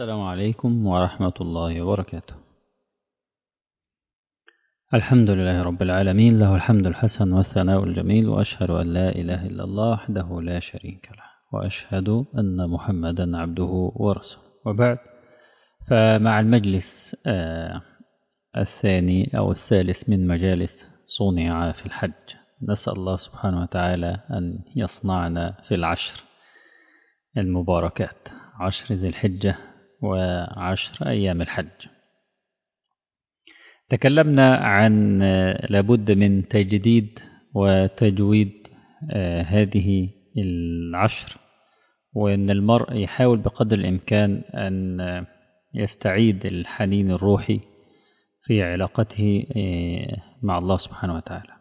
السلام عليكم ورحمة الله وبركاته. الحمد لله رب العالمين، له الحمد الحسن والثناء الجميل، وأشهد أن لا إله إلا الله وحده لا شريك له، وأشهد أن محمدا عبده ورسوله، وبعد. فمع المجلس الثاني أو الثالث من مجالس صنع في الحج، نسأل الله سبحانه وتعالى أن يصنعنا في العشر المباركات، عشر ذي الحجة وعشر أيام الحج. تكلمنا عن لابد من تجديد وتجويد هذه العشر، وأن المرء يحاول بقدر الإمكان أن يستعيد الحنين الروحي في علاقته مع الله سبحانه وتعالى.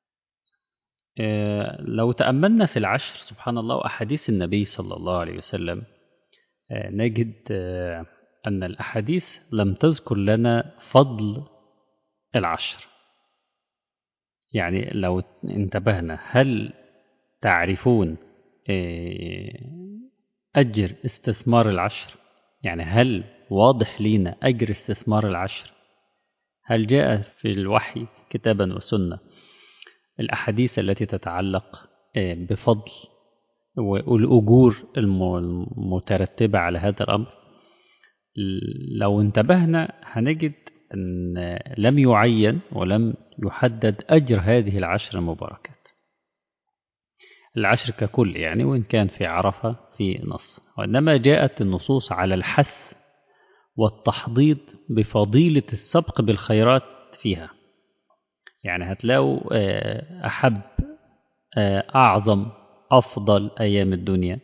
لو تأملنا في العشر سبحان الله وأحاديث النبي صلى الله عليه وسلم، نجد أن الأحاديث لم تذكر لنا فضل العشر. يعني لو انتبهنا، هل تعرفون أجر استثمار العشر؟ يعني هل واضح لنا أجر استثمار العشر؟ هل جاء في الوحي كتابا وسنة الأحاديث التي تتعلق بفضل والأجور المترتبة على هذا الأمر؟ لو انتبهنا هنجد أن لم يعين ولم يحدد أجر هذه العشر المباركات، العشر ككل يعني، وإن كان في عرفة في نص، وإنما جاءت النصوص على الحث والتحضيض بفضيلة السبق بالخيرات فيها. يعني هتلاقوا أحب أعظم أفضل أيام الدنيا،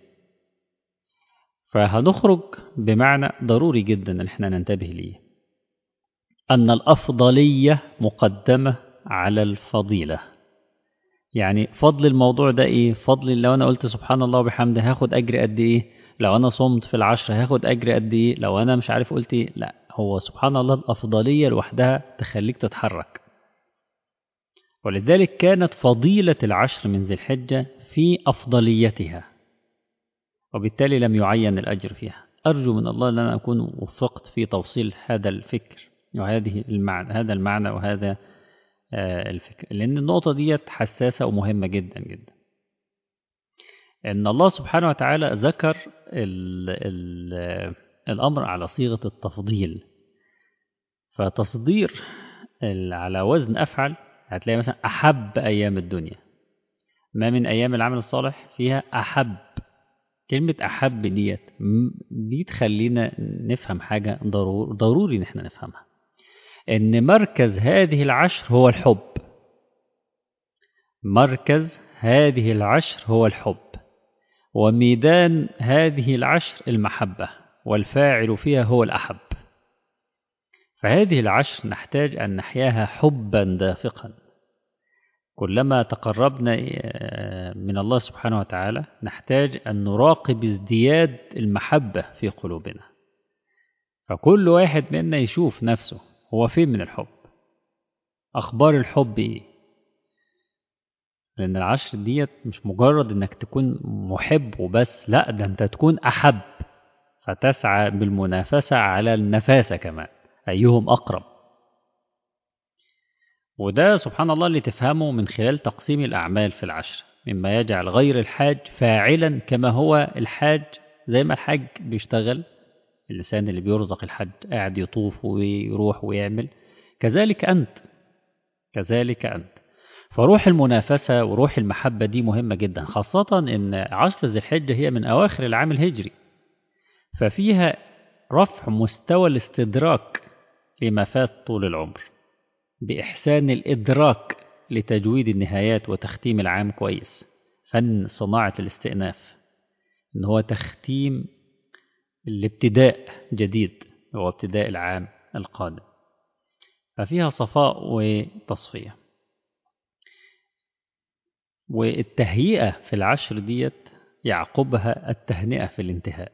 فهنخرج بمعنى ضروري جدا أن احنا ننتبه ليه، أن الأفضلية مقدمة على الفضيلة. يعني فضل الموضوع ده إيه؟ فضل لو أنا قلت سبحان الله وبحمده هاخد أجر قد إيه؟ لو أنا صمت في العشر هاخد أجر قد إيه؟ لو أنا مش عارف قلت إيه؟ لا، هو سبحان الله الأفضلية لوحدها تخليك تتحرك. ولذلك كانت فضيلة العشر من ذي الحجة في أفضليتها، وبالتالي لم يعين الأجر فيها. أرجو من الله أن أنا أكون وفقت في توصيل هذا الفكر وهذه المعنى، هذا المعنى وهذا الفكر، لأن النقطة دي حساسة ومهمة جدا جدا. إن الله سبحانه وتعالى ذكر الأمر على صيغة التفضيل، فتصدير على وزن أفعل هتلاقي مثلا أحب أيام الدنيا، ما من أيام العمل الصالح فيها أحب. كلمة أحب دي تخلينا نفهم حاجة ضروري نحن نفهمها، إن مركز هذه العشر هو الحب. مركز هذه العشر هو الحب، وميدان هذه العشر المحبة، والفاعل فيها هو الأحب. فهذه العشر نحتاج أن نحياها حبا دافقا. كلما تقربنا من الله سبحانه وتعالى نحتاج أن نراقب ازدياد المحبة في قلوبنا. فكل واحد منا يشوف نفسه هو فين من الحب، أخبار الحب إيه. لأن العشر ديت مش مجرد أنك تكون محب وبس، لا، ده أنت تكون أحب، فتسعى بالمنافسة على النفاسة كمان، أيهم أقرب. وده سبحان الله اللي تفهمه من خلال تقسيم الأعمال في العشر، مما يجعل غير الحاج فاعلا كما هو الحاج. زي ما الحاج بيشتغل، اللسان اللي بيرزق الحج قاعد يطوف ويروح ويعمل، كذلك أنت. فروح المنافسة وروح المحبة دي مهمة جدا، خاصة إن عشر ذي الحجة هي من أواخر العام الهجري، ففيها رفع مستوى الاستدراك لما فات طول العمر، بإحسان الإدراك لتجويد النهايات وتختيم العام كويس. فن صناعة الاستئناف، إن هو تختيم الابتداء جديد، هو ابتداء العام القادم، ففيها صفاء وتصفية. والتهيئة في العشر ديت يعقبها التهنئة في الانتهاء.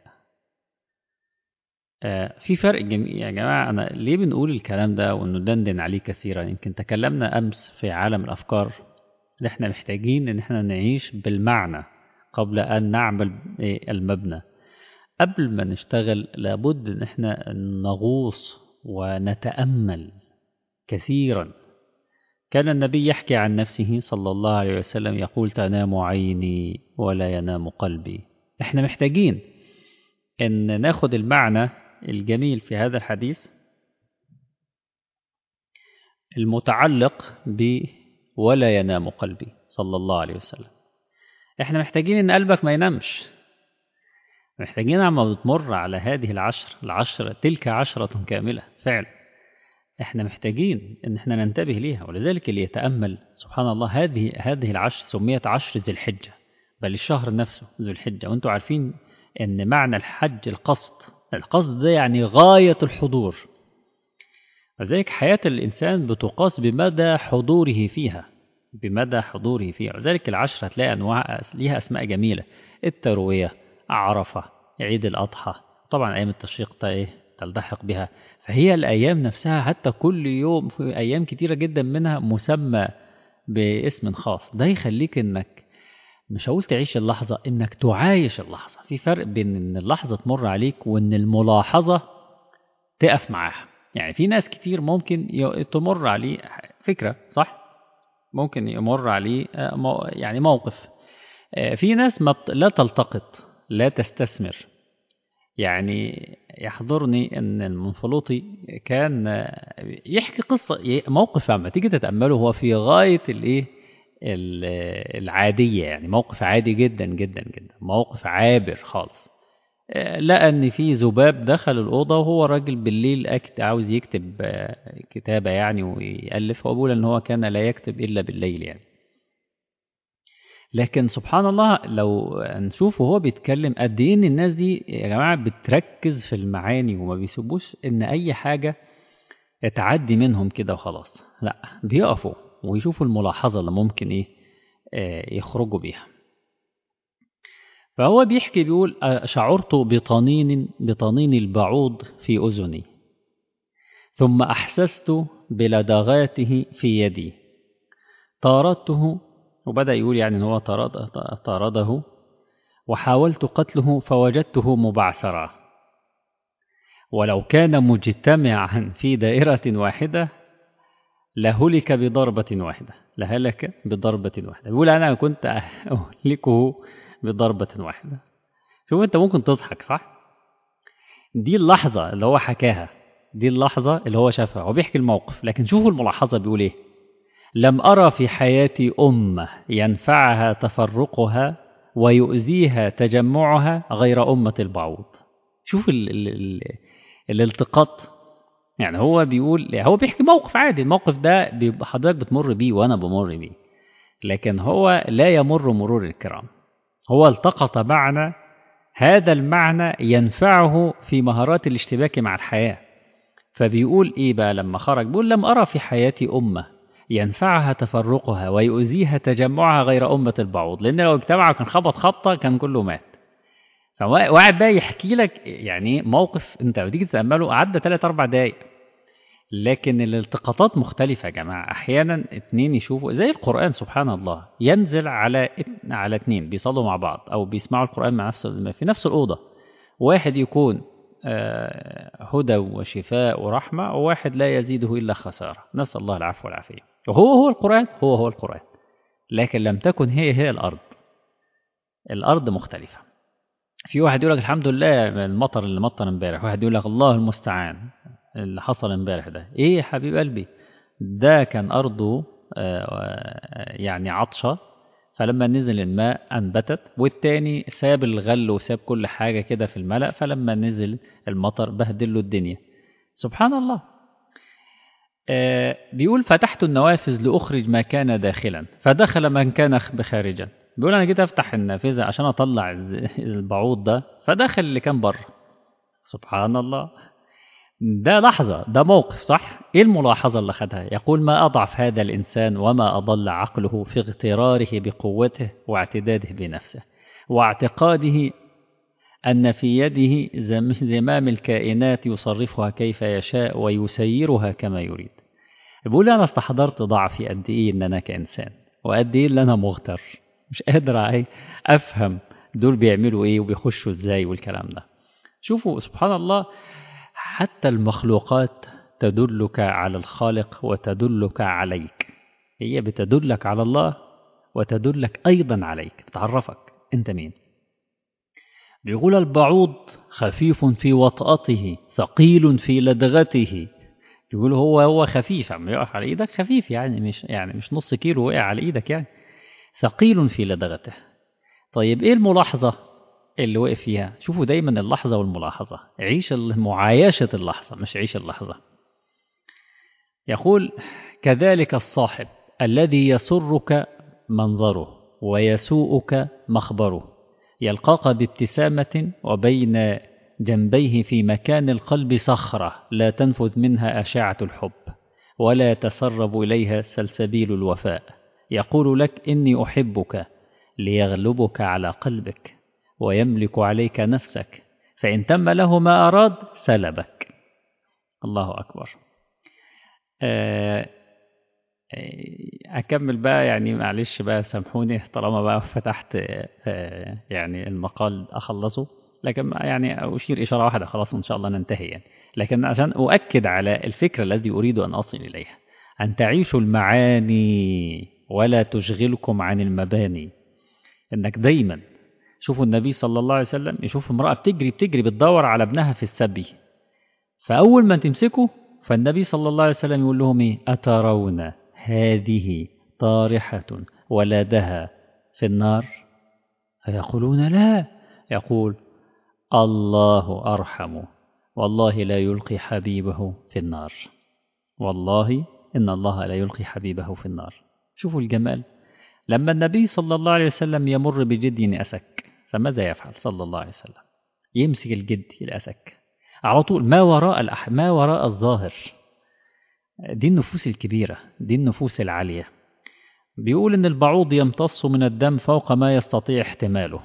في فرق يا جماعة. أنا ليه بنقول الكلام ده وندندن عليه كثيرا؟ يمكن تكلمنا أمس في عالم الأفكار اللي احنا محتاجين إن احنا نعيش بالمعنى قبل أن نعمل المبنى. قبل ما نشتغل لابد ان احنا نغوص ونتأمل كثيرا. كان النبي يحكي عن نفسه صلى الله عليه وسلم يقول: تنام عيني ولا ينام قلبي. احنا محتاجين ان ناخد المعنى الجميل في هذا الحديث المتعلق ب ولا ينام قلبي صلى الله عليه وسلم. احنا محتاجين ان قلبك ما ينامش، محتاجين عما بتمر على هذه العشر تلك 10 كاملة فعلا. احنا محتاجين ان احنا ننتبه ليها، ولذلك اللي يتأمل سبحان الله هذه العشر سميت 10 ذي الحجة، بل الشهر نفسه ذو الحجة. وانتم عارفين ان معنى الحج القصد ده يعني غاية الحضور، وذلك حياة الإنسان بتقاس بمدى حضوره فيها، وذلك العشر هتلاقي أنواع ليها أسماء جميلة: التروية، عرفة، عيد الأضحى، طبعا أيام التشريق تلتحق بها. فهي الأيام نفسها حتى كل يوم في أيام كتيرة جدا منها مسمى باسم خاص. ده يخليك إنك مش هقول تعيش اللحظة، إنك تعايش اللحظة. في فرق بين إن اللحظة تمر عليك وإن الملاحظة تقف معاها. يعني في ناس كتير ممكن تمر عليه فكرة صح، ممكن يمر عليه يعني موقف. في ناس لا تلتقط، لا تستثمر. يعني يحضرني ان المنفلوطي كان يحكي قصة موقف لما تيجي تتأمله هو في غاية العادية، يعني موقف عادي جدا جدا جدا، موقف عابر خالص. لقى ان في ذباب دخل الأوضة وهو راجل بالليل عاوز يكتب كتابة يعني ويألف، وأقول ان هو كان لا يكتب إلا بالليل يعني. لكن سبحان الله لو نشوف وهو بيتكلم قد ايه ان الناس دي يا جماعة بتركز في المعاني وما بيسيبوش ان اي حاجة تعدي منهم كده وخلاص، لا بيقفوا ويشوفوا الملاحظة اللي ممكن يخرجوا بيها. فهو بيحكي بيقول: شعرت بطنين البعوض في أذني، ثم أحسست بلدغاته في يدي، طاردته. وبدأ يقول يعني ان هو طارده وحاولت قتله فوجدته مبعثرا، ولو كان مجتمعا في دائرة واحدة لهلك بضربة واحدة. بيقول أنا كنت أهلكه بضربة واحدة. شوف أنت ممكن تضحك صح؟ دي اللحظة اللي هو حكاها، دي اللحظة اللي هو شافها، هو بيحكي الموقف. لكن شوفوا الملاحظة بيقول إيه: لم أرى في حياتي أمة ينفعها تفرقها ويؤذيها تجمعها غير أمة البعوض. شوف الالتقاط. يعني هو بيقول، هو بيحكي موقف عادي، الموقف ده بيبقى حضرتك بتمر بيه وأنا بمر بيه، لكن هو لا يمر مرور الكرام. هو التقط معنى، هذا المعنى ينفعه في مهارات الاشتباك مع الحياة. فبيقول إيه بقى لما خرج؟ بيقول: لم أرى في حياتي أمة ينفعها تفرقها ويؤذيها تجمعها غير أمة البعوض، لأن لو اجتمعوا كان خبط خبطة كان كله مات. فواحد بقى يحكي لك يعني موقف انت بتيجي تتأمله عدى 3-4 دقايق، لكن الالتقاطات مختلفة يا جماعة. أحيانا 2 يشوفوا زي القرآن سبحان الله، ينزل على 2 بيصلوا مع بعض أو بيسمعوا القرآن مع في نفس الأوضة، واحد يكون هدى وشفاء ورحمة، وواحد لا يزيده إلا خسارة، نسأل الله العفو والعافية. وهو القرآن، هو القرآن، لكن لم تكن هي الأرض مختلفة. في واحد يقول لك الحمد لله المطر اللي مطر امبارح، واحد يقول لك الله المستعان اللي حصل امبارح ده. ايه يا حبيب قلبي، ده كان أرضه يعني عطشة، فلما نزل الماء أنبتت، والتاني ساب الغل وساب كل حاجة كده في الملأ، فلما نزل المطر بهدل له الدنيا. سبحان الله. بيقول: فتحت النوافذ لأخرج ما كان داخلا فدخل من كان خارجا. بيقول أنا جيت أفتح النافذة عشان أطلع البعوض ده، فدخل اللي كان بره. سبحان الله. ده لحظة، ده موقف صح. إيه الملاحظة اللي خدها؟ يقول: ما أضعف هذا الإنسان وما أضل عقله في اغتراره بقوته واعتداده بنفسه واعتقاده أن في يده زمام الكائنات يصرفها كيف يشاء ويسيرها كما يريد. بيقول أنا استحضرت ضعفي قد إيه إن أنا كإنسان، وقد إيه إن أنا مغتر، مش قادر أفهم دول بيعملوا إيه وبيخشوا إزاي والكلام ده. شوفوا سبحان الله، حتى المخلوقات تدلك على الخالق وتدلك عليك. هي بتدلك على الله وتدلك أيضا عليك، بتعرفك أنت مين. بيقول البعوض خفيف في وطأته ثقيل في لدغته. يقول هو خفيف، عم يقف على ايدك خفيف، يعني مش نص كيلو وقع على ايدك يعني. ثقيل في لدغته. طيب ايه الملاحظة اللي وقف فيها؟ شوفوا دايما اللحظة والملاحظة، عيش معايشة اللحظة مش عيش اللحظة. يقول كذلك الصاحب الذي يسرك منظره ويسوءك مخبره، يلقاك بابتسامة وبين جنبيه في مكان القلب صخرة لا تنفذ منها أشعة الحب ولا يتسرب إليها سلسبيل الوفاء، يقول لك إني أحبك ليغلبك على قلبك ويملك عليك نفسك، فإن تم له ما أراد سلبك. الله أكبر. أكمل بقى يعني، معلش بقى سامحوني طالما بقى فتحت يعني المقال أخلصه، لكن يعني أشير إشارة واحدة خلاص وإن شاء الله ننتهي يعني. لكن عشان أؤكد على الفكرة الذي أريد أن أصل إليها، أن تعيشوا المعاني ولا تشغلكم عن المباني. إنك دايما شوفوا النبي صلى الله عليه وسلم يشوف امرأة بتجري بتدور على ابنها في السبي، فأول ما تمسكه فالنبي صلى الله عليه وسلم يقول لهم إيه؟ أترون هذه طارحة ولدها في النار؟ فيقولون لا. يقول الله أرحم، والله لا يلقي حبيبه في النار، والله إن الله لا يلقي حبيبه في النار. شوفوا الجمال. لما النبي صلى الله عليه وسلم يمر بجدي أسك فماذا يفعل صلى الله عليه وسلم؟ يمسك الجدي الأسك على طول، ما وراء الظاهر. دي النفوس الكبيرة، دي النفوس العالية. بيقول إن البعوض يمتص من الدم فوق ما يستطيع احتماله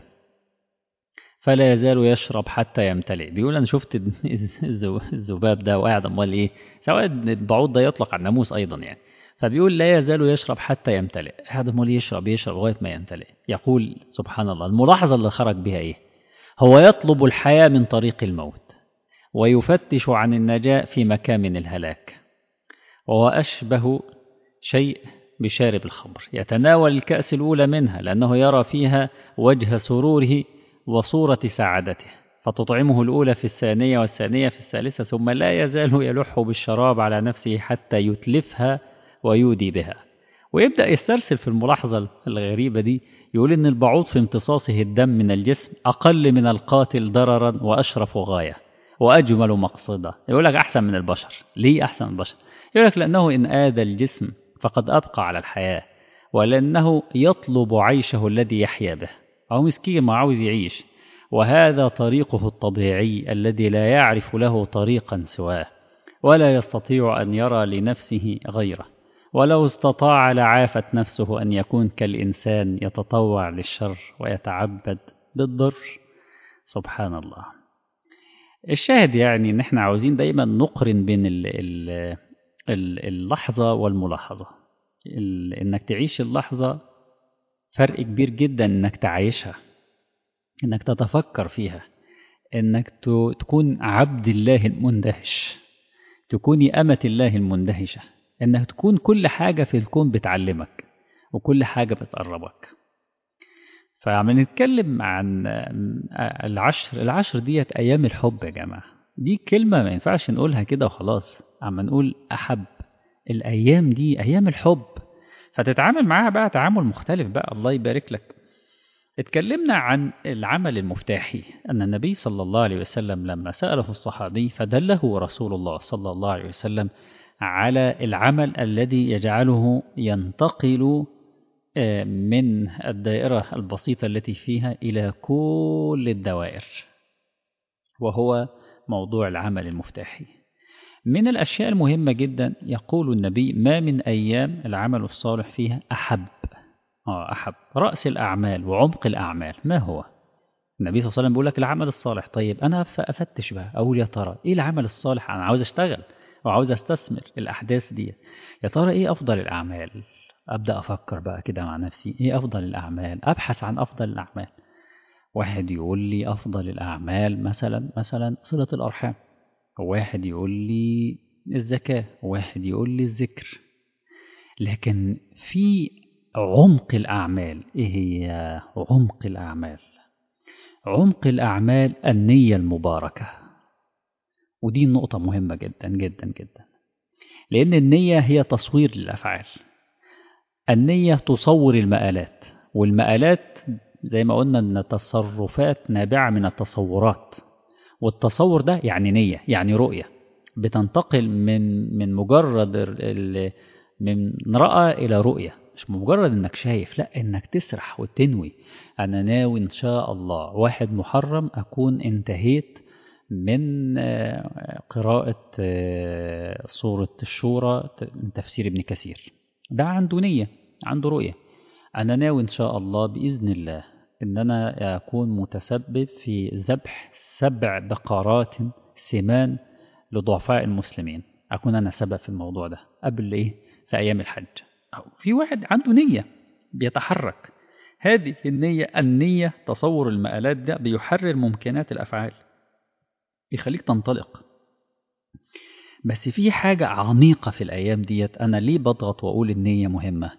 فلا يزال يشرب حتى يمتلئ. بيقول أنا شفت الذباب ده وقاعد أمال إيه، سواء البعوض ده يطلق على الناموس أيضا يعني. فبيقول لا يزال يشرب حتى يمتلئ، هذا أمال يشرب لغاية ما يمتلئ. يقول سبحان الله، الملاحظة اللي خرج بها إيه؟ هو يطلب الحياة من طريق الموت ويفتش عن النجاة في مكامن الهلاك، وهو أشبه شيء بشارب الخمر يتناول الكأس الأولى منها لأنه يرى فيها وجه سروره وصورة سعادته، فتطعمه الأولى في الثانية والثانية في الثالثة، ثم لا يزال يلح بالشراب على نفسه حتى يتلفها ويودي بها. ويبدأ يسترسل في الملاحظة الغريبة دي، يقول إن البعوض في امتصاصه الدم من الجسم أقل من القاتل ضررا وأشرف غاية وأجمل مقصدا. يقول لك أحسن من البشر. ليه أحسن من البشر؟ يقول لك لأنه إن آذى الجسم فقد أبقى على الحياة، ولأنه يطلب عيشه الذي يحيا به. أو مسكين ما عاوز يعيش، وهذا طريقه الطبيعي الذي لا يعرف له طريقا سواه ولا يستطيع أن يرى لنفسه غيره، ولو استطاع لعافت نفسه أن يكون كالإنسان يتطوع للشر ويتعبد بالضر. سبحان الله. الشاهد يعني إن احنا عاوزين دايما نقرن بين اللحظة والملاحظة. إنك تعيش اللحظة فرق كبير جدا إنك تعيشها، إنك تتفكر فيها، إنك تكون عبد الله المندهش، تكوني أمة الله المندهشة، إنك تكون كل حاجة في الكون بتعلمك وكل حاجة بتقربك. فعم نتكلم عن العشر ديت أيام الحب يا جماعة. دي كلمة ما ينفعش نقولها كده وخلاص، عم نقول أحب الأيام دي أيام الحب، فتتعامل معاها بقى تعامل مختلف بقى. الله يبارك لك. اتكلمنا عن العمل المفتاحي، أن النبي صلى الله عليه وسلم لما سأله الصحابي فدله رسول الله صلى الله عليه وسلم على العمل الذي يجعله ينتقل من الدائرة البسيطة التي فيها إلى كل الدوائر، وهو موضوع العمل المفتاحي. من الأشياء المهمة جدا يقول النبي ما من أيام العمل الصالح فيها أحب. أحب رأس الأعمال وعمق الأعمال. ما هو؟ النبي صلى الله عليه وسلم بيقول لك العمل الصالح. طيب أنا أفتش بقى أقول يا ترى إيه العمل الصالح؟ أنا عاوز أشتغل وعاوز أستثمر الأحداث دي، يا ترى إيه أفضل الأعمال؟ أبدأ أفكر بقى كده مع نفسي إيه أفضل الأعمال، أبحث عن أفضل الأعمال. واحد يقول لي أفضل الأعمال مثلا صلة الأرحام، واحد يقول لي الزكاة، واحد يقول لي الذكر. لكن في عمق الأعمال، إيه هي عمق الأعمال؟ عمق الأعمال النية المباركة. ودي نقطة مهمة جدا جدا جدا، لأن النية هي تصوير للأفعال. النية تصور المآلات، والمآلات زي ما قلنا أن التصرفات نابعة من التصورات، والتصور ده يعني نية، يعني رؤية بتنتقل من مجرد من رأى إلى رؤية. مش مجرد إنك شايف، لا، إنك تسرح وتنوي. أنا ناوي إن شاء الله 1 محرم أكون انتهيت من قراءة سورة الشورى من تفسير ابن كثير. ده عنده نية، عنده رؤية. أنا ناوي إن شاء الله بإذن الله إن أنا أكون متسبب في ذبح 7 بقرات سمان لضعفاء المسلمين، أكون أنا سبب في الموضوع ده قبل إيه، في أيام الحج. أو في واحد عنده نية بيتحرك. هذه النية تصور المآلات ده بيحرر ممكنات الأفعال، يخليك تنطلق. بس في حاجة عميقة في الأيام ديت، أنا ليه بضغط وأقول النية مهمة؟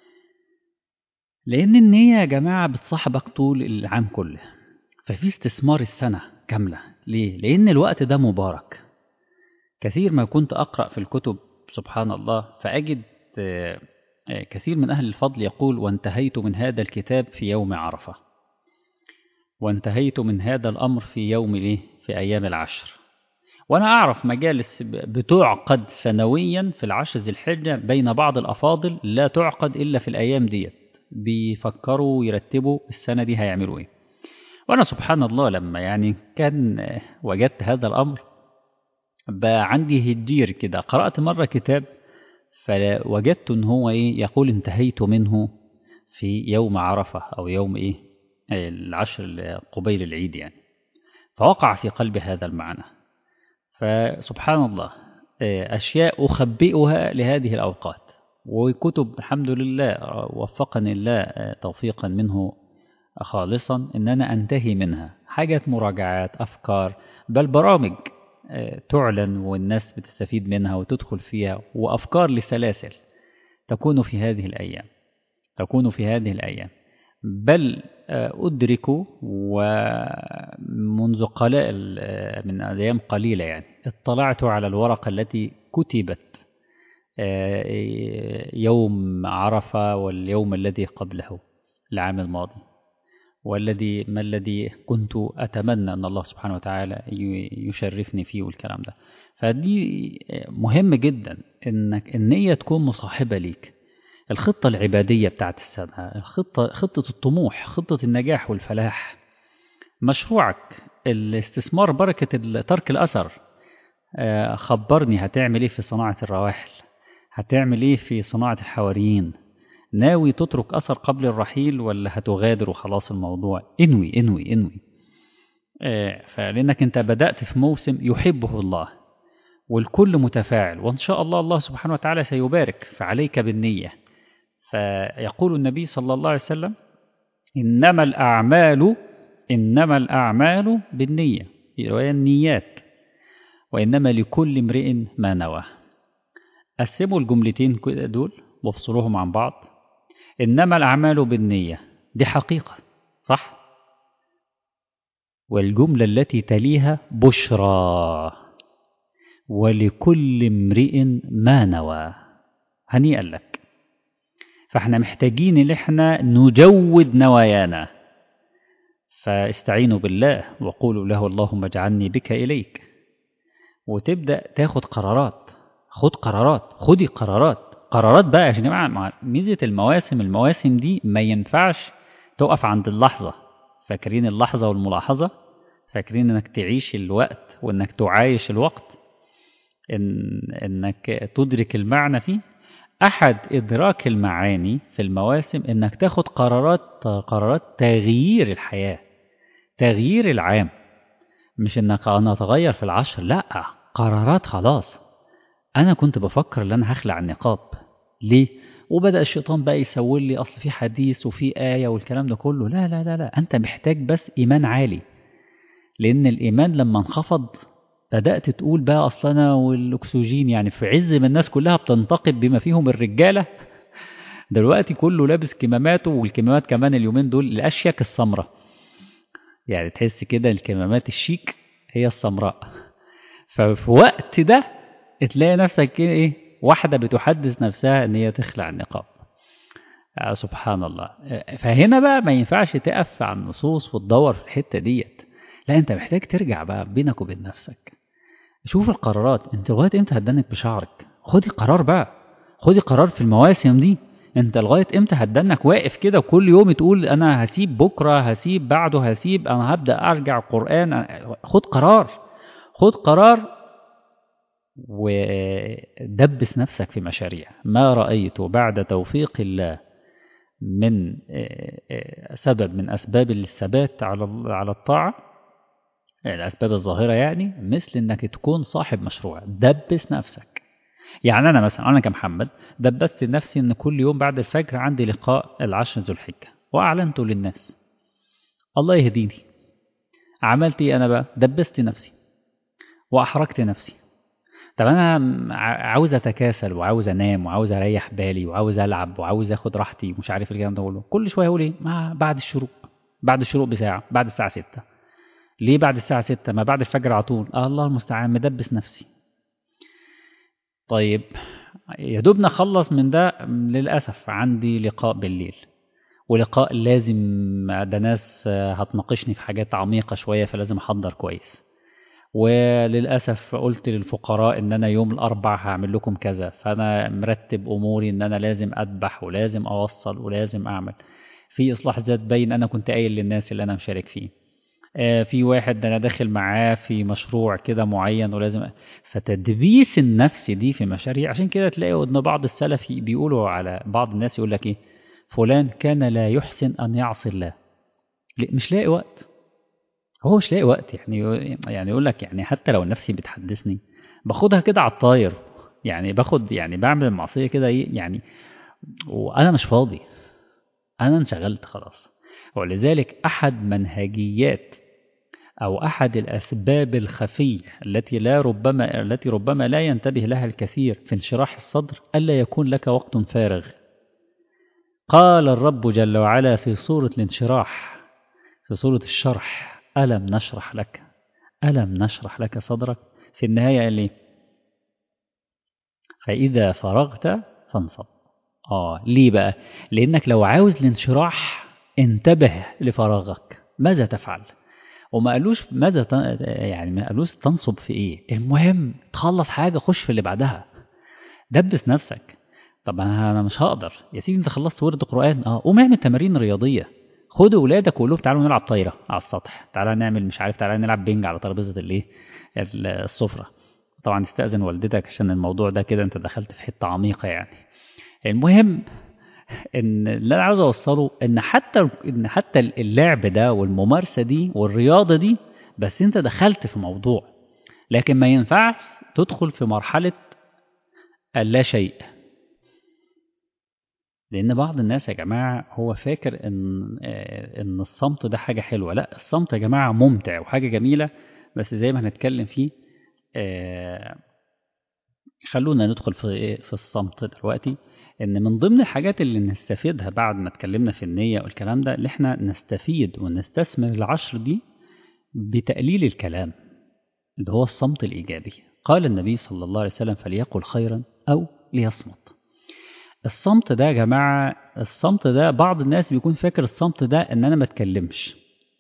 لأن النية يا جماعة بتصاحبك طول العام كله، ففي استثمار السنة كاملة. ليه؟ لأن الوقت ده مبارك. كثير ما كنت أقرأ في الكتب سبحان الله فأجد كثير من أهل الفضل يقول: وانتهيت من هذا الكتاب في يوم عرفة، وانتهيت من هذا الأمر في يوم إيه، في أيام العشر. وأنا أعرف مجالس بتعقد سنويا في العشر ذي الحجة بين بعض الأفاضل، لا تعقد إلا في الأيام دي، بيفكروا يرتبوا السنة دي هيعملوا إيه. وأنا سبحان الله لما يعني كان وجدت هذا الأمر بقى عندي هدير كده. قرأت مرة كتاب فوجدت إن هو إيه، يقول انتهيت منه في يوم عرفة أو يوم إيه، العشر قبيل العيد يعني. فوقع في قلبي هذا المعنى. فسبحان الله أشياء أخبئها لهذه الأوقات، وكتب الحمد لله وفقني الله توفيقا منه خالصا إن أنا أنتهي منها. حاجات مراجعات، أفكار، بل برامج تعلن والناس بتستفيد منها وتدخل فيها، وأفكار لسلاسل تكون في هذه الأيام، تكون في هذه الأيام. بل أدرك ومنذ قلائل من أيام قليلة يعني اطلعت على الورقة التي كتبت يوم عرفة واليوم الذي قبله العام الماضي، ما الذي كنت أتمنى أن الله سبحانه وتعالى يشرفني فيه والكلام ده. فدي مهم جدا إنك النية تكون مصاحبة ليك. الخطة العبادية بتاعت السنة، خطة الطموح، خطة النجاح والفلاح، مشروعك، الاستثمار، بركة ترك الأثر. خبرني هتعمل ايه في صناعة الرواحل، هتعمل ايه في صناعة الحواريين، ناوي تترك أثر قبل الرحيل ولا هتغادر وخلاص الموضوع؟ انوي انوي انوي. فلأنك انت بدأت في موسم يحبه الله والكل متفاعل، وإن شاء الله الله سبحانه وتعالى سيبارك، فعليك بالنية. فيقول النبي صلى الله عليه وسلم: إنما الأعمال بالنية، في رواية النيات، وإنما لكل امرئ ما نوى. قسموا الجملتين دول وافصلوهم عن بعض. إنما الأعمال بالنية دي حقيقة صح، والجملة التي تليها بشرى ولكل امرئ ما نوى، هنيئا لك. فاحنا محتاجين ان احنا نجود نوايانا، فاستعينوا بالله وقولوا له اللهم اجعلني بك إليك، وتبدأ تاخد قرارات. خدي قرارات بقى يا جماعة. مع ميزة المواسم دي ما ينفعش تقف عند اللحظة. فاكرين اللحظة والملاحظة؟ فاكرين انك تعيش الوقت وانك تعايش الوقت، انك تدرك المعنى فيه. أحد إدراك المعاني في المواسم إنك تاخد قرارات تغيير الحياة، تغيير العام. مش إنك أنا أتغير في العشر، لا، قرارات. خلاص أنا كنت بفكر إن أنا هخلع النقاب. ليه؟ وبدأ الشيطان بقى يسول لي أصل في حديث وفي آية والكلام ده كله. لا لا لا لا، أنت محتاج بس إيمان عالي. لأن الإيمان لما انخفض بدأت تقول بقى أصل أنا والأكسجين، يعني في عز ما الناس كلها بتنتقد بما فيهم الرجالة، دلوقتي كله لابس كماماته، والكمامات كمان اليومين دول الأشيك السمراء، يعني تحس كده الكمامات الشيك هي السمراء. ففي وقت ده تلاقي نفسك كده إيه، واحدة بتحدث نفسها إن هي تخلع النقاب. سبحان الله. فهنا بقى ما ينفعش تقف على النصوص وتدور في الحتة ديت. لا، أنت محتاج ترجع بقى بينك وبين نفسك. شوف القرارات، أنت لغاية إمتى هتدنك بشعرك؟ خدي قرار بقى، خدي قرار في المواسم دي. أنت لغاية إمتى هتدنك واقف كده وكل يوم تقول أنا هسيب بكرة، هسيب بعده، هسيب، أنا هبدأ أرجع قرآن. خد قرار، خد قرار ودبس نفسك في مشاريع. ما رأيت بعد توفيق الله من سبب من أسباب الثبات على الطاعة، الأسباب الظاهرة، يعني مثل إنك تكون صاحب مشروع. دبس نفسك. يعني أنا مثلا، أنا كمحمد دبست نفسي إن كل يوم بعد الفجر عندي لقاء العشر ذو الحجة، وأعلنته للناس. الله يهديني. عملت إيه أنا بقى؟ دبست نفسي وأحرجت نفسي. طب أنا عاوز أتكاسل وعاوز أنام وعاوز أريح بالي وعاوز ألعب وعاوز أخد راحتي ومش عارف الكلام ده كله. كل شوية أقول إيه؟ ما بعد الشروق، بعد الشروق بساعة، بعد الساعة 6. ليه بعد الساعة 6؟ ما بعد الفجر على طول. الله المستعان، مدبس نفسي. طيب يا دوب نخلص من ده، للأسف عندي لقاء بالليل، ولقاء لازم، ده ناس هتناقشني في حاجات عميقة شوية، فلازم أحضر كويس. وللأسف قلت للفقراء إن أنا يوم الأربع هعمل لكم كذا، فأنا مرتب أموري إن أنا لازم أذبح ولازم أوصل ولازم أعمل. في إصلاح ذات بين أنا كنت قايل للناس اللي أنا مشارك فيه. في واحد أنا داخل معاه في مشروع كده معين ولازم. فتدبيس النفس دي في مشاريع. عشان كده تلاقي إن بعض السلف بيقولوا على بعض الناس، يقول لك إيه، فلان كان لا يحسن أن يعصي الله. مش لاقي وقت. هو مش لاقي وقت، يعني يقول لك، يعني حتى لو نفسي بتحدثني باخدها كده على الطاير، يعني باخد، يعني بعمل المعصية كده إيه يعني، وأنا مش فاضي، أنا انشغلت خلاص. ولذلك أحد منهجيات أو أحد الأسباب الخفية التي ربما لا ينتبه لها الكثير في انشراح الصدر، ألا يكون لك وقت فارغ. قال الرب جل وعلا في سورة الانشراح، في سورة الشرح: ألم نشرح لك، ألم نشرح لك صدرك. في النهاية قال لي: فإذا فرغت فانصب. ليه بقى؟ لأنك لو عاوز الانشراح انتبه لفراغك ماذا تفعل. وما قالوش يعني ما قالوش تنصب في ايه، المهم تخلص حاجة خش في اللي بعدها. دبس نفسك. طب انا مش هقدر يا سيدي، انت خلصت ورد قرآن، قوم اعمل تمارين رياضية. خد ولادك وقول لهم تعالوا نلعب طايرة على السطح، تعالى نعمل مش عارف، تعالى نلعب بينج على ترابيزة الايه، السفرة. طبعا استأذن والدتك عشان الموضوع ده كده انت دخلت في حتة عميقة يعني. المهم ان اللي انا عاوز اوصله ان حتى اللعب ده والممارسه دي والرياضه دي، بس انت دخلت في موضوع، لكن ما ينفعش تدخل في مرحله اللا شيء. لان بعض الناس يا جماعه هو فاكر ان الصمت ده حاجه حلوه. لا، الصمت يا جماعه ممتع وحاجه جميله، بس زي ما هنتكلم فيه. خلونا ندخل في الصمت دلوقتي. ان من ضمن الحاجات اللي نستفيدها بعد ما اتكلمنا في النية والكلام ده، اللي احنا نستفيد ونستثمر العشر دي بتقليل الكلام، اللي هو الصمت الإيجابي. قال النبي صلى الله عليه وسلم: فليقل خيرا أو ليصمت. الصمت ده يا جماعة، الصمت ده بعض الناس بيكون فاكر الصمت ده ان انا ما اتكلمش،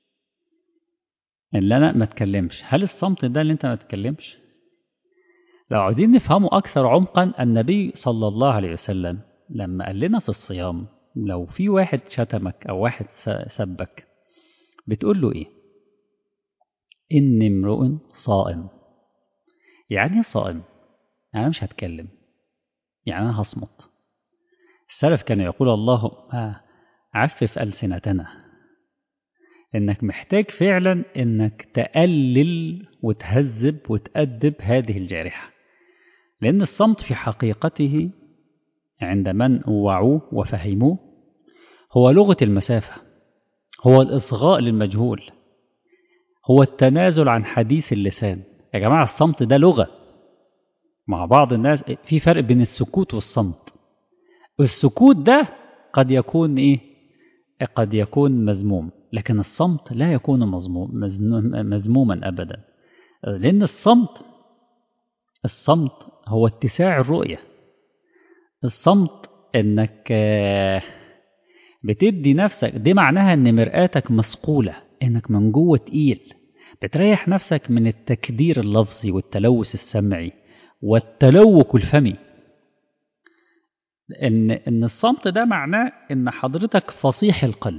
هل الصمت ده اللي انت ما تتكلمش؟ لو عايزين نفهمه أكثر عمقا، النبي صلى الله عليه وسلم لما قال لنا في الصيام، لو في واحد شتمك أو واحد سبك بتقول له إيه؟ إني امرؤ صائم. يعني صائم، يعني مش هتكلم، يعني أنا هصمت. السلف كانوا يقول: اللهم عفف ألسنتنا. إنك محتاج فعلا إنك تقلل وتهذب وتأدب هذه الجارحة. لأن الصمت في حقيقته عند من وعوه وفهموه هو لغة المسافة، هو الإصغاء للمجهول، هو التنازل عن حديث اللسان. يا جماعة الصمت ده لغة. مع بعض الناس في فرق بين السكوت والصمت. السكوت ده قد يكون إيه؟ قد يكون مذموم، لكن الصمت لا يكون مذموما أبدا. لأن الصمت هو اتساع الرؤية. الصمت إنك بتدي نفسك، دي معناها إن مرآتك مثقولة، إنك من جوه تقيل، بتريح نفسك من التكدير اللفظي والتلوث السمعي والتلوك الفمي. إن الصمت ده معناه إن حضرتك فصيح القلب.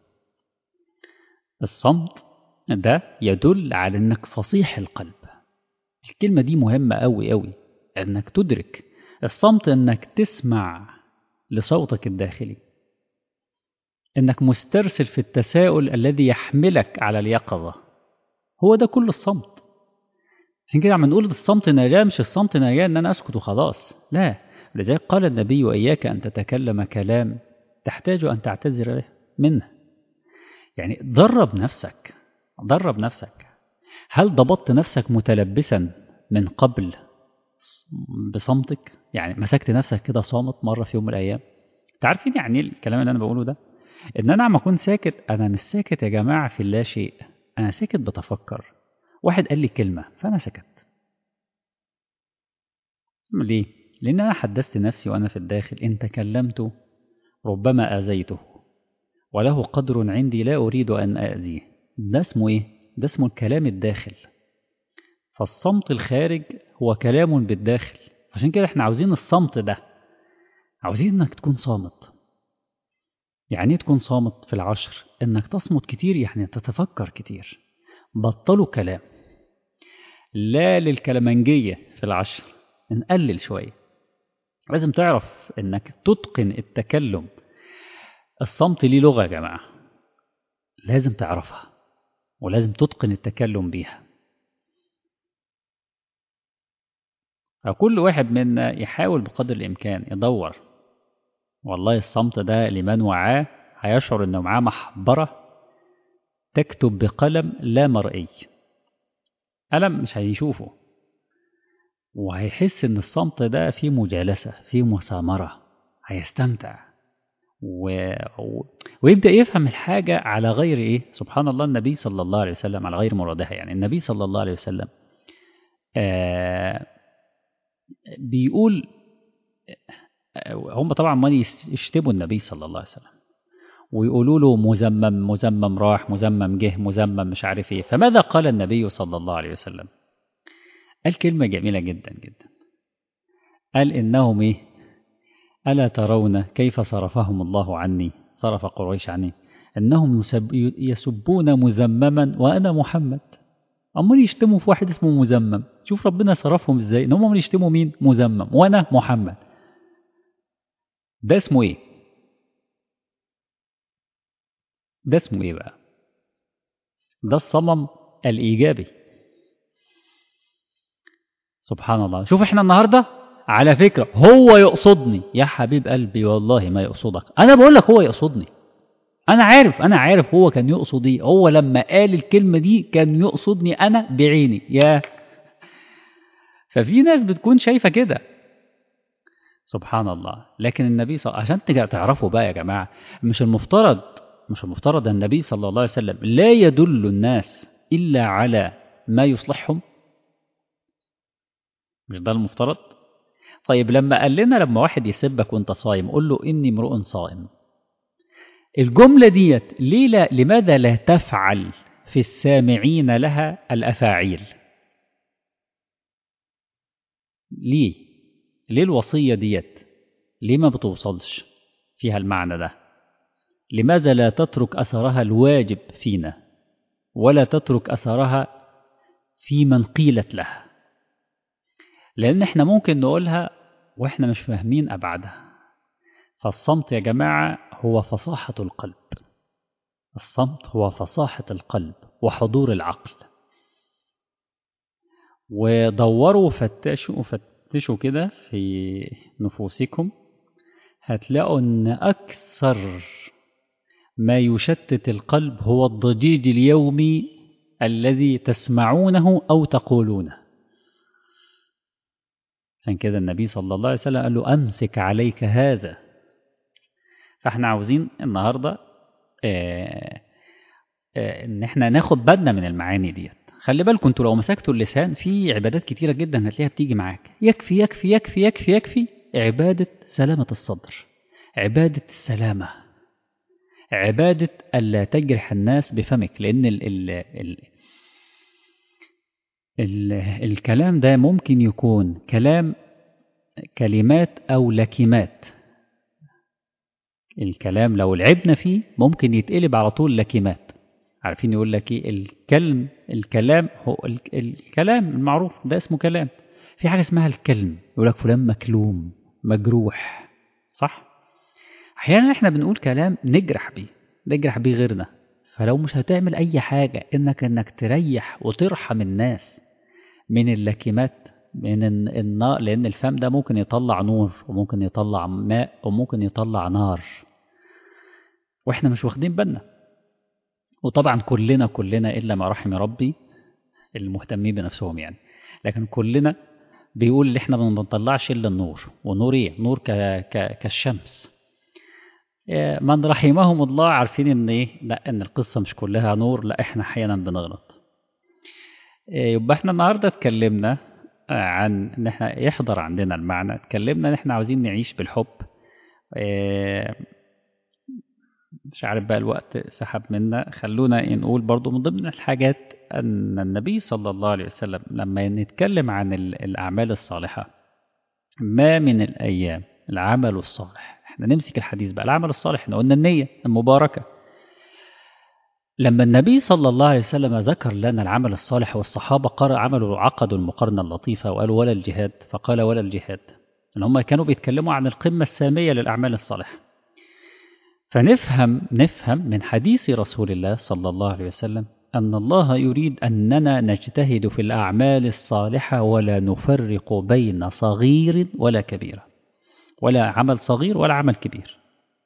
الصمت ده يدل على إنك فصيح القلب. الكلمة دي مهمة أوي أوي، إنك تدرك الصمت، إنك تسمع لصوتك الداخلي، إنك مسترسل في التساؤل الذي يحملك على اليقظة. هو ده كل الصمت. عشان كده عم نقول الصمت نجاة، مش الصمت نجاة إن أنا أسكت وخلاص، لا. لذلك قال النبي: وإياك أن تتكلم كلام تحتاج أن تعتذر منه. يعني درب نفسك، درب نفسك. هل ضبطت نفسك متلبسا من قبل بصمتك؟ يعني مسكت نفسك كده صامت مرة في يوم من الأيام؟ تعرفين يعني الكلام اللي أنا بقوله ده؟ إن أنا عم أكون ساكت، أنا مش ساكت يا جماعة في اللا شيء، أنا ساكت بتفكر. واحد قال لي كلمة فأنا سكت. ليه؟ لأن أنا حدثت نفسي وأنا في الداخل: إن تكلمت ربما آذيته، وله قدر عندي لا أريد أن أأذيه. ده اسمه إيه؟ ده اسمه الكلام الداخل. فالصمت الخارج هو كلام بالداخل. عشان كده احنا عاوزين الصمت ده، عاوزين انك تكون صامت. يعني ايه تكون صامت في العشر؟ انك تصمت كتير، يعني تتفكر كتير. بطلوا كلام، لا للكلامنجية في العشر، نقلل شوية. لازم تعرف انك تتقن التكلم. الصمت ليه لغة يا جماعة، لازم تعرفها ولازم تتقن التكلم بيها. فكل واحد منا يحاول بقدر الإمكان يدور. والله الصمت ده لمن وعاه هيشعر إنه معاه محبرة تكتب بقلم لا مرئي، قلم مش هيشوفه، وهيحس إن الصمت ده فيه مجالسة، فيه مسامرة، هيستمتع ويبدأ يفهم الحاجة على غير إيه. سبحان الله، النبي صلى الله عليه وسلم على غير مرادها. يعني النبي صلى الله عليه وسلم بيقول، هم طبعا ما يشتموا النبي صلى الله عليه وسلم ويقولوا له مزمم، مزمم راح، مزمم جه، مزمم مش عارف ايه. فماذا قال النبي صلى الله عليه وسلم؟ قال كلمة جميلة جدا جدا. قال إنهم ايه؟ ألا ترون كيف صرفهم الله عني، صرف قريش عني، إنهم يسبون مزمما وأنا محمد. أمال يشتموا في واحد اسمه مزمم؟ شوف ربنا صرفهم ازاي، إن هم يشتموا مين؟ مزمم وأنا محمد. ده اسمه ايه؟ ده اسمه ايه بقى؟ ده الصمم الإيجابي. سبحان الله. شوف احنا النهاردة على فكرة هو يقصدني يا حبيب قلبي، والله ما يقصدك. أنا بقول لك هو يقصدني، أنا عارف هو كان يقصد ايه. هو لما قال الكلمة دي كان يقصدني أنا بعيني. يا ففي ناس بتكون شايفة كده، سبحان الله. لكن النبي عشان تعرفوا بقى يا جماعة، مش المفترض النبي صلى الله عليه وسلم لا يدل الناس إلا على ما يصلحهم؟ مش ده المفترض؟ طيب لما قال لنا لما واحد يسبك وانت صايم قل له إني امرؤ صائم، الجملة ديت ليه لا، لماذا لا تفعل في السامعين لها الأفاعيل؟ ليه الوصية ديت ليه ما بتوصلش فيها المعنى ده؟ لماذا لا تترك أثرها الواجب فينا، ولا تترك أثرها في من قيلت لها؟ لأن احنا ممكن نقولها واحنا مش فاهمين أبعادها. فالصمت يا جماعة هو فصاحة القلب. الصمت هو فصاحة القلب وحضور العقل. ودوروا وفتشوا كده في نفوسكم هتلاقوا أن أكثر ما يشتت القلب هو الضجيج اليومي الذي تسمعونه أو تقولونه. عشان كده النبي صلى الله عليه وسلم قال له أمسك عليك هذا. فاحنا عاوزين النهاردة ان احنا ناخد بالنا من المعاني ديت. خلي بالكم انتوا لو مسكتوا اللسان في عبادات كتيرة جدا هتلاقيها بتيجي معاك. يكفي يكفي يكفي يكفي يكفي عبادة سلامة الصدر، عبادة السلامة، عبادة ألا تجرح الناس بفمك. لأن الكلام ده ممكن يكون كلمات أو لكمات. الكلام لو لعبنا فيه ممكن يتقلب على طول لكمات. عارفين يقول لك ايه؟ الكلام هو الكلام المعروف ده اسمه كلام. في حاجة اسمها الكلم، يقول لك فلان مكلوم مجروح، صح؟ احيانا احنا بنقول كلام نجرح بيه غيرنا. فلو مش هتعمل اي حاجة انك تريح وترحم الناس من اللكمات، من النار، لان الفم ده ممكن يطلع نور وممكن يطلع ماء وممكن يطلع نار واحنا مش واخدين بالنا. وطبعا كلنا إلا ما رحم ربي المهتمين بنفسهم يعني، لكن كلنا بيقول اللي احنا ما بنطلعش إلا النور. ونور ايه؟ نور كالشمس. من رحمهم الله عارفين ان ايه؟ لا، ان القصة مش كلها نور، لا احنا احيانا بنغلط. يبقى احنا النهاردة اتكلمنا عن ان احنا يحضر عندنا المعنى، اتكلمنا ان احنا عاوزين نعيش بالحب. مش عارف بقى الوقت سحب منا، خلونا نقول برضو من ضمن الحاجات أن النبي صلى الله عليه وسلم لما نتكلم عن الأعمال الصالحة، ما من الأيام العمل الصالح، احنا نمسك الحديث بقى العمل الصالح، احنا قلنا النية المباركة. لما النبي صلى الله عليه وسلم ذكر لنا العمل الصالح والصحابة عقدوا المقارنة اللطيفة وقالوا ولا الجهاد، فقال ولا الجهاد، ان هم كانوا بيتكلموا عن القمة السامية للأعمال الصالحة. فنفهم من حديث رسول الله صلى الله عليه وسلم أن الله يريد أننا نجتهد في الأعمال الصالحة ولا نفرق بين صغير ولا كبير، ولا عمل صغير ولا عمل كبير.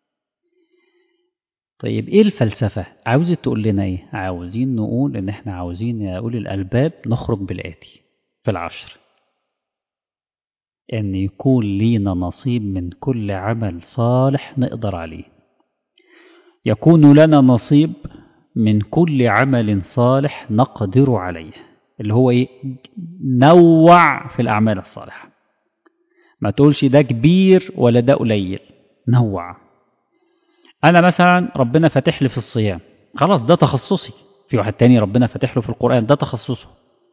طيب إيه الفلسفة؟ عاوزة تقول لنا إيه؟ عاوزين نقول إن إحنا عاوزين يا أولي الألباب نخرج بالآتي في العشر: أن يكون لينا نصيب من كل عمل صالح نقدر عليه، يكون لنا نصيب من كل عمل صالح نقدر عليه. اللي هو ايه؟ نوع في الأعمال الصالحة، ما تقولش ده كبير ولا ده قليل، نوع. أنا مثلا ربنا فاتح لي في الصيام، خلاص ده تخصصي. في واحد تاني ربنا فاتح له في القرآن، ده تخصصه.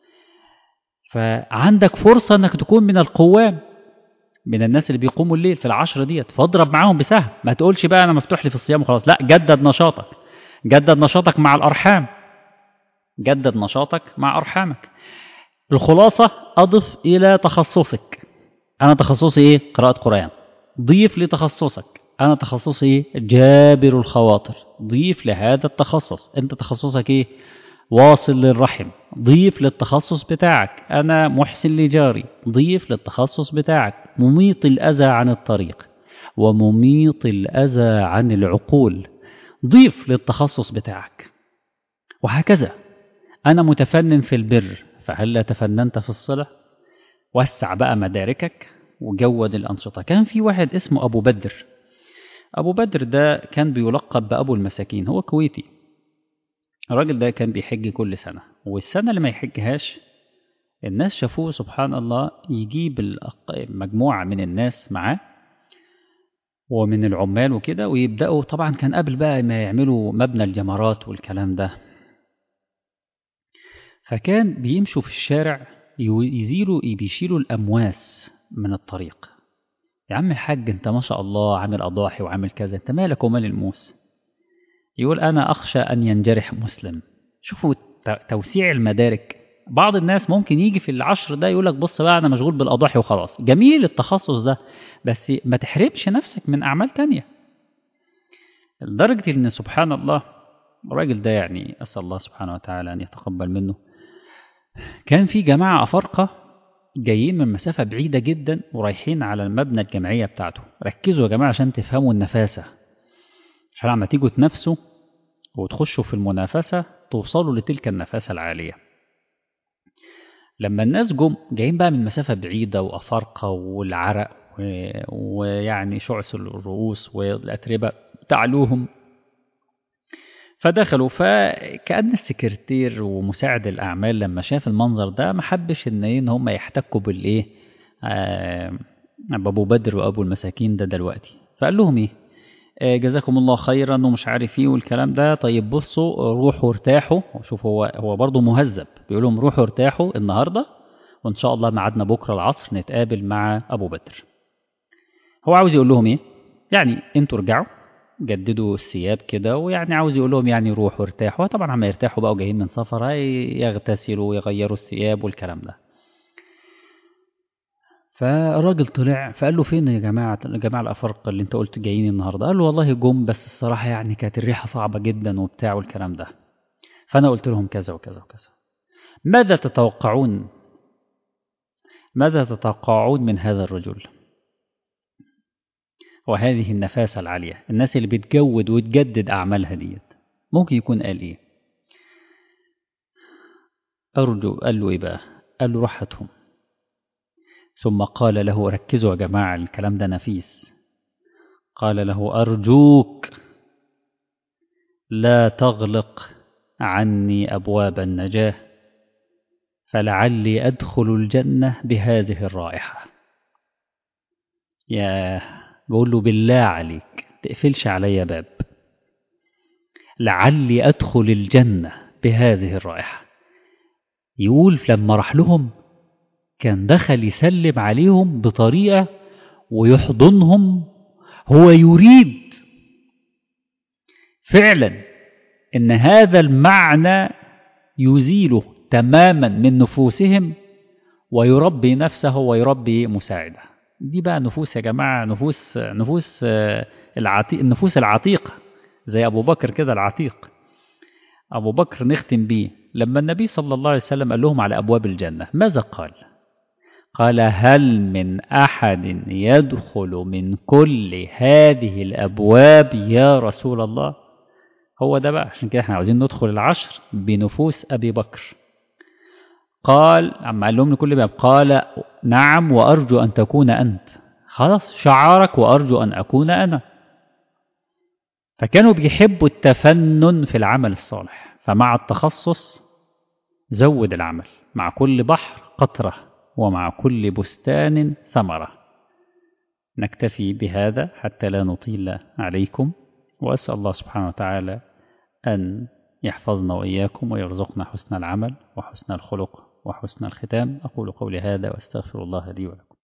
فعندك فرصة أنك تكون من القوام، من الناس اللي بيقوموا الليل في العشر ديت، فاضرب معاهم بسهم. ما تقولش بقى أنا مفتوح لي في الصيام وخلاص، لا، جدد نشاطك مع الأرحام، جدد نشاطك مع أرحامك. الخلاصة أضف إلى تخصصك. أنا تخصصي إيه؟ قراءة قرآن، ضيف لتخصصك. أنا تخصصي إيه؟ جابر الخواطر، ضيف لهذا التخصص. أنت تخصصك إيه؟ واصل للرحم، ضيف للتخصص بتاعك. أنا محسن لجاري، ضيف للتخصص بتاعك. مميط الأذى عن الطريق ومميط الأذى عن العقول، ضيف للتخصص بتاعك. وهكذا. أنا متفنن في البر، فهل تفننت في الصلة؟ وسع بقى مداركك وجود الأنشطة. كان في واحد اسمه أبو بدر. أبو بدر ده كان بيلقب بأبو المساكين، هو كويتي. الراجل ده كان بيحج كل سنة، والسنة اللي ما يحجهاش الناس شافوه سبحان الله يجيب مجموعة من الناس معاه ومن العمال وكده، ويبدأوا. طبعا كان قبل بقى ما يعملوا مبنى الجمرات والكلام ده، فكان بيمشوا في الشارع بيشيلوا الأمواس من الطريق. يا عم الحاج انت ما شاء الله عامل أضاحي وعامل كذا، انت مالك ومال الموس؟ يقول أنا أخشى أن ينجرح مسلم. شوفوا توسيع المدارك. بعض الناس ممكن يجي في العشر ده يقول لك بص بقى أنا مشغول بالأضاحي وخلاص. جميل التخصص ده، بس ما تحرمش نفسك من أعمال تانية. لدرجة أن سبحان الله الراجل ده، يعني أسأل الله سبحانه وتعالى أن يتقبل منه، كان في جماعة أفارقة جايين من مسافة بعيدة جدا ورايحين على المبنى الجمعية بتاعته. ركزوا يا جماعة عشان تفهموا النفاسة، عشان لما تيجوا تنافسوا وتخشوا في المنافسة توصلوا لتلك النفاسة العالية. لما الناس جايين بقى من مسافة بعيدة وأفارقة والعرق ويعني شعث الرؤوس والأتربة تعلوهم، فدخلوا. فكأن السكرتير ومساعد الأعمال لما شاف المنظر ده ما حبش إن هم يحتكوا بالإيه أبو بدر وأبو المساكين ده دلوقتي. فقال لهم إيه؟ جزاكم الله خيرا ومش عارف ايه والكلام ده. طيب بصوا روحوا ارتاحوا. شوف هو برضه مهذب، بيقول لهم روحوا ارتاحوا النهارده وان شاء الله ميعادنا بكره العصر نتقابل مع ابو بدر. هو عاوز يقول لهم ايه؟ يعني انتوا ارجعوا جددوا الثياب كده، ويعني عاوز يقول لهم يعني روحوا ارتاحوا. طبعا عم يرتاحوا بقى وجايين من سفر يغتسلوا ويغيروا الثياب والكلام ده. فالراجل طلع فقال له فين يا جماعة الأفارقة اللي انت قلت جايين النهاردة؟ قال له والله جم بس الصراحة يعني كانت الريحة صعبة جدا وبتاع والكلام ده، فأنا قلت لهم كذا وكذا وكذا. ماذا تتوقعون من هذا الرجل وهذه النفاسة العالية، الناس اللي بتجود وتجدد أعمالها ديت؟ ممكن يكون قال إيه؟ قال له إيه بقى؟ قال له راحتهم. ثم قال له، ركزوا يا جماعة الكلام ده نفيس، قال له أرجوك لا تغلق عني أبواب النجاة فلعلي أدخل الجنة بهذه الرائحة. يا بقول له بالله عليك تقفلش علي باب، لعلي أدخل الجنة بهذه الرائحة. يقول لما راح لهم كان دخل يسلم عليهم بطريقة ويحضنهم، هو يريد فعلا إن هذا المعنى يزيله تماما من نفوسهم ويربي نفسه ويربي مساعده. دي بقى نفوس يا جماعة، نفوس النفوس العتيقة زي أبو بكر كده العتيق. أبو بكر نختم بيه لما النبي صلى الله عليه وسلم قال لهم على أبواب الجنة ماذا قال؟ قال هل من أحد يدخل من كل هذه الأبواب يا رسول الله؟ هو ده بقى عشان كده احنا عاوزين ندخل العشر بنفوس أبي بكر. قال عم قال لهم لكل باب قال نعم وأرجو أن تكون أنت. خلاص شعارك وأرجو أن أكون أنا. فكانوا بيحبوا التفنن في العمل الصالح، فمع التخصص زود العمل، مع كل بحر قطرة ومع كل بستان ثمرة. نكتفي بهذا حتى لا نطيل عليكم، وأسأل الله سبحانه وتعالى أن يحفظنا وإياكم ويرزقنا حسن العمل وحسن الخلق وحسن الختام. أقول قولي هذا وأستغفر الله لي ولكم.